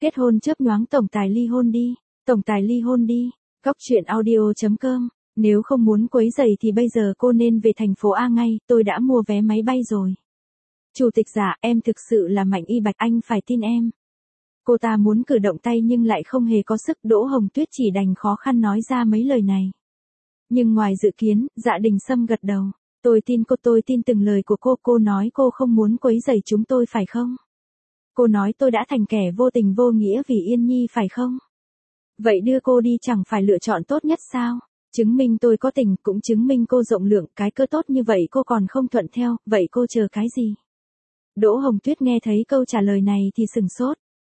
Kết hôn chớp nhoáng tổng tài ly hôn đi. Tổng tài ly hôn đi. Góc truyện audio.com. Nếu không muốn quấy rầy thì bây giờ cô nên về thành phố A ngay, tôi đã mua vé máy bay rồi. Chủ tịch dạ, em thực sự là Mạnh Y Bạch, anh phải tin em. Cô ta muốn cử động tay nhưng lại không hề có sức, Đỗ Hồng Tuyết chỉ đành khó khăn nói ra mấy lời này. Nhưng ngoài dự kiến, Dạ Đình Sâm gật đầu. Tôi tin cô, tôi tin từng lời của cô nói cô không muốn quấy rầy chúng tôi phải không? Cô nói tôi đã thành kẻ vô tình vô nghĩa vì Yên Nhi phải không? Vậy đưa cô đi chẳng phải lựa chọn tốt nhất sao? Chứng minh tôi có tình, cũng chứng minh cô rộng lượng, cái cơ tốt như vậy cô còn không thuận theo, vậy cô chờ cái gì? Đỗ Hồng Tuyết nghe thấy câu trả lời này thì sửng sốt.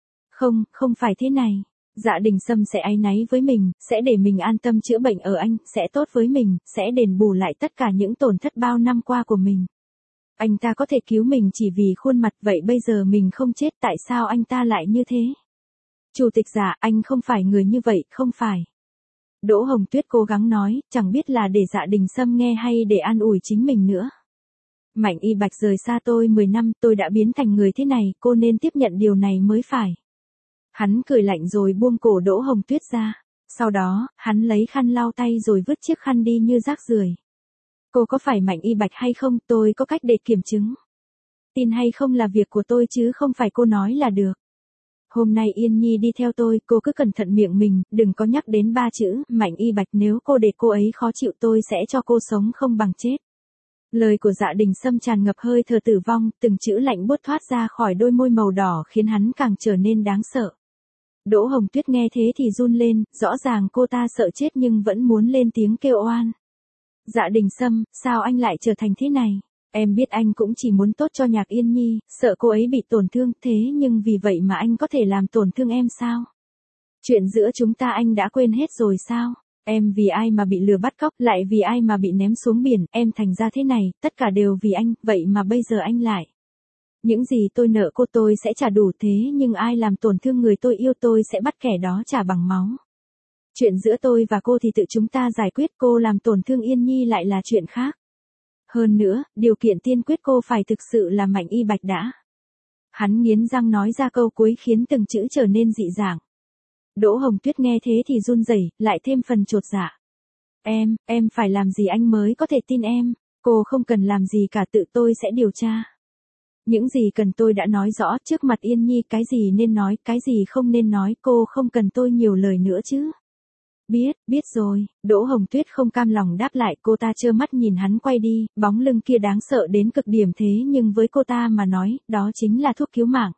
Không phải thế này. Dạ Đình Sâm sẽ áy náy với mình, sẽ để mình an tâm chữa bệnh ở anh, sẽ tốt với mình, sẽ đền bù lại tất cả những tổn thất bao năm qua của mình. Anh ta có thể cứu mình chỉ vì khuôn mặt, vậy bây giờ mình không chết tại sao anh ta lại như thế? Chủ tịch dạ, anh không phải người như vậy, không phải. Đỗ Hồng Tuyết cố gắng nói, chẳng biết là để Dạ Đình Sâm nghe hay để an ủi chính mình nữa. Mạnh Y Bạch rời xa tôi 10 năm, tôi đã biến thành người thế này, cô nên tiếp nhận điều này mới phải. Hắn cười lạnh rồi buông cổ Đỗ Hồng Tuyết ra. Sau đó, hắn lấy khăn lau tay rồi vứt chiếc khăn đi như rác rưởi. Cô có phải Mạnh Y Bạch hay không, tôi có cách để kiểm chứng. Tin hay không là việc của tôi chứ không phải cô nói là được. Hôm nay Yên Nhi đi theo tôi, cô cứ cẩn thận miệng mình, đừng có nhắc đến 3 chữ, Mạnh Y Bạch, nếu cô để cô ấy khó chịu tôi sẽ cho cô sống không bằng chết. Lời của Dạ Đình Sâm tràn ngập hơi thở tử vong, từng chữ lạnh buốt thoát ra khỏi đôi môi màu đỏ khiến hắn càng trở nên đáng sợ. Đỗ Hồng Tuyết nghe thế thì run lên, rõ ràng cô ta sợ chết nhưng vẫn muốn lên tiếng kêu oan. Dạ Đình Sâm, sao anh lại trở thành thế này? Em biết anh cũng chỉ muốn tốt cho Nhạc Yên Nhi, sợ cô ấy bị tổn thương, thế nhưng vì vậy mà anh có thể làm tổn thương em sao? Chuyện giữa chúng ta anh đã quên hết rồi sao? Em vì ai mà bị lừa bắt cóc, lại vì ai mà bị ném xuống biển, em thành ra thế này, tất cả đều vì anh, vậy mà bây giờ anh lại. Những gì tôi nợ cô tôi sẽ trả đủ, thế nhưng ai làm tổn thương người tôi yêu tôi sẽ bắt kẻ đó trả bằng máu. Chuyện giữa tôi và cô thì tự chúng ta giải quyết, cô làm tổn thương Yên Nhi lại là chuyện khác. Hơn nữa, điều kiện tiên quyết cô phải thực sự là Mạnh Y Bạch đã. Hắn nghiến răng nói ra câu cuối khiến từng chữ trở nên dị dạng. Đỗ Hồng Tuyết nghe thế thì run rẩy, lại thêm phần chột dạ. Em phải làm gì anh mới có thể tin em? Cô không cần làm gì cả, tự tôi sẽ điều tra. Những gì cần tôi đã nói rõ trước mặt Yên Nhi, cái gì nên nói, cái gì không nên nói, cô không cần tôi nhiều lời nữa chứ. Biết rồi, Đỗ Hồng Tuyết không cam lòng đáp lại, cô ta trơ mắt nhìn hắn quay đi, bóng lưng kia đáng sợ đến cực điểm thế nhưng với cô ta mà nói, đó chính là thuốc cứu mạng.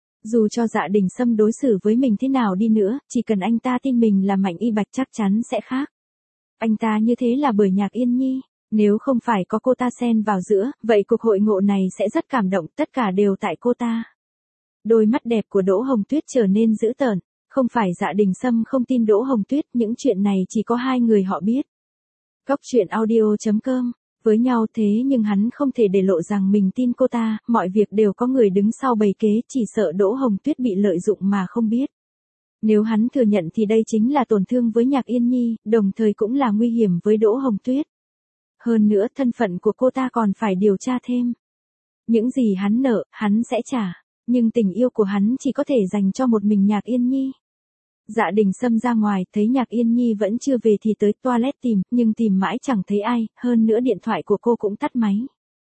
Dù cho Dạ Đình Sâm đối xử với mình thế nào đi nữa, chỉ cần anh ta tin mình là Mạnh Y Bạch chắc chắn sẽ khác. Anh ta như thế là bởi Nhạc Yên Nhi, nếu không phải có cô ta xen vào giữa, vậy cuộc hội ngộ này sẽ rất cảm động, tất cả đều tại cô ta. Đôi mắt đẹp của Đỗ Hồng Tuyết trở nên dữ tợn. Không phải Dạ Đình Sâm không tin Đỗ Hồng Tuyết, những chuyện này chỉ có hai người họ biết. Góc truyện audio.com. Với nhau thế nhưng hắn không thể để lộ rằng mình tin cô ta, mọi việc đều có người đứng sau bày kế, chỉ sợ Đỗ Hồng Tuyết bị lợi dụng mà không biết. Nếu hắn thừa nhận thì đây chính là tổn thương với Nhạc Yên Nhi, đồng thời cũng là nguy hiểm với Đỗ Hồng Tuyết. Hơn nữa thân phận của cô ta còn phải điều tra thêm. Những gì hắn nợ, hắn sẽ trả. Nhưng tình yêu của hắn chỉ có thể dành cho một mình Nhạc Yên Nhi. Dạ Đình Sâm ra ngoài, thấy Nhạc Yên Nhi vẫn chưa về thì tới toilet tìm, nhưng tìm mãi chẳng thấy ai, hơn nữa điện thoại của cô cũng tắt máy.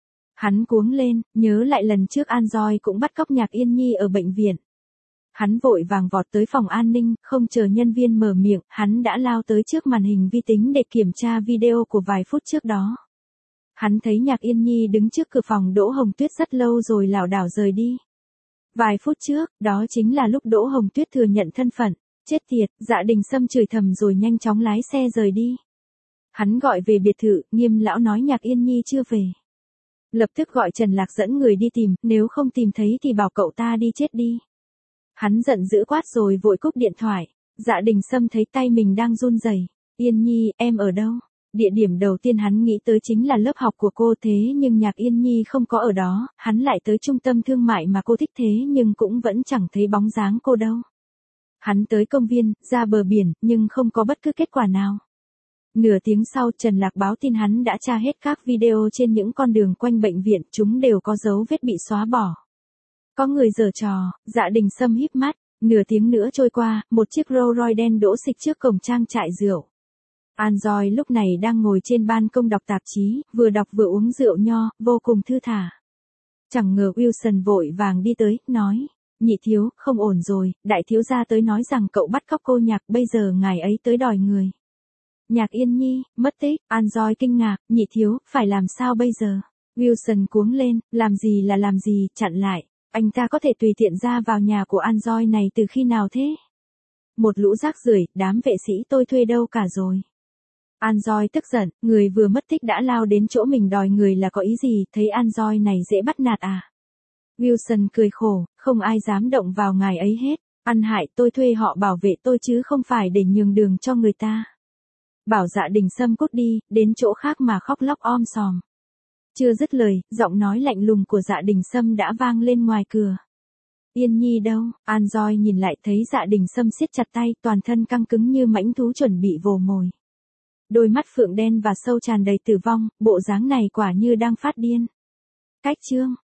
Hắn cuống lên, nhớ lại lần trước An Doi cũng bắt cóc Nhạc Yên Nhi ở bệnh viện. Hắn vội vàng vọt tới phòng an ninh, không chờ nhân viên mở miệng, hắn đã lao tới trước màn hình vi tính để kiểm tra video của vài phút trước đó. Hắn thấy Nhạc Yên Nhi đứng trước cửa phòng Đỗ Hồng Tuyết rất lâu rồi lảo đảo rời đi. Vài phút trước, đó chính là lúc Đỗ Hồng Tuyết thừa nhận thân phận. Chết tiệt, Dạ Đình Sâm chửi thầm rồi nhanh chóng lái xe rời đi. Hắn gọi về biệt thự, Nghiêm lão nói Nhạc Yên Nhi chưa về. Lập tức gọi Trần Lạc dẫn người đi tìm, nếu không tìm thấy thì bảo cậu ta đi chết đi. Hắn giận dữ quát rồi vội cúp điện thoại. Dạ Đình Sâm thấy tay mình đang run rẩy. Yên Nhi, em ở đâu? Địa điểm đầu tiên hắn nghĩ tới chính là lớp học của cô, thế nhưng Nhạc Yên Nhi không có ở đó, hắn lại tới trung tâm thương mại mà cô thích thế nhưng cũng vẫn chẳng thấy bóng dáng cô đâu. Hắn tới công viên, ra bờ biển, nhưng không có bất cứ kết quả nào. Nửa tiếng sau Trần Lạc báo tin hắn đã tra hết các video trên những con đường quanh bệnh viện, chúng đều có dấu vết bị xóa bỏ. Có người giở trò, Dạ Đình Sâm híp mắt, Nửa tiếng nữa trôi qua, một chiếc Rolls Royce đen đỗ xịch trước cổng trang trại rượu. Anjoy lúc này đang ngồi trên ban công đọc tạp chí, vừa đọc vừa uống rượu nho, vô cùng thư thả. Chẳng ngờ Wilson vội vàng đi tới, nói, nhị thiếu, không ổn rồi, đại thiếu gia tới nói rằng cậu bắt cóc cô Nhạc, bây giờ ngài ấy tới đòi người. Nhạc Yên Nhi, mất tích, Anjoy kinh ngạc, nhị thiếu, phải làm sao bây giờ? Wilson cuống lên, làm gì là làm gì, chặn lại, anh ta có thể tùy tiện ra vào nhà của Anjoy này từ khi nào thế? Một lũ rác rưởi, đám vệ sĩ tôi thuê đâu cả rồi? Anjoy tức giận, người vừa mất tích đã lao đến chỗ mình đòi người là có ý gì, thấy Anjoy này dễ bắt nạt à? Wilson cười khổ, không ai dám động vào ngài ấy hết, ăn hại tôi thuê họ bảo vệ tôi chứ không phải để nhường đường cho người ta. Bảo Dạ Đình Sâm cút đi, đến chỗ khác mà khóc lóc om sòm. Chưa dứt lời, giọng nói lạnh lùng của Dạ Đình Sâm đã vang lên ngoài cửa. Yên Nhi đâu? Anjoy nhìn lại thấy Dạ Đình Sâm siết chặt tay, toàn thân căng cứng như mãnh thú chuẩn bị vồ mồi. Đôi mắt phượng đen và sâu tràn đầy tử vong, bộ dáng này quả như đang phát điên. Cách chương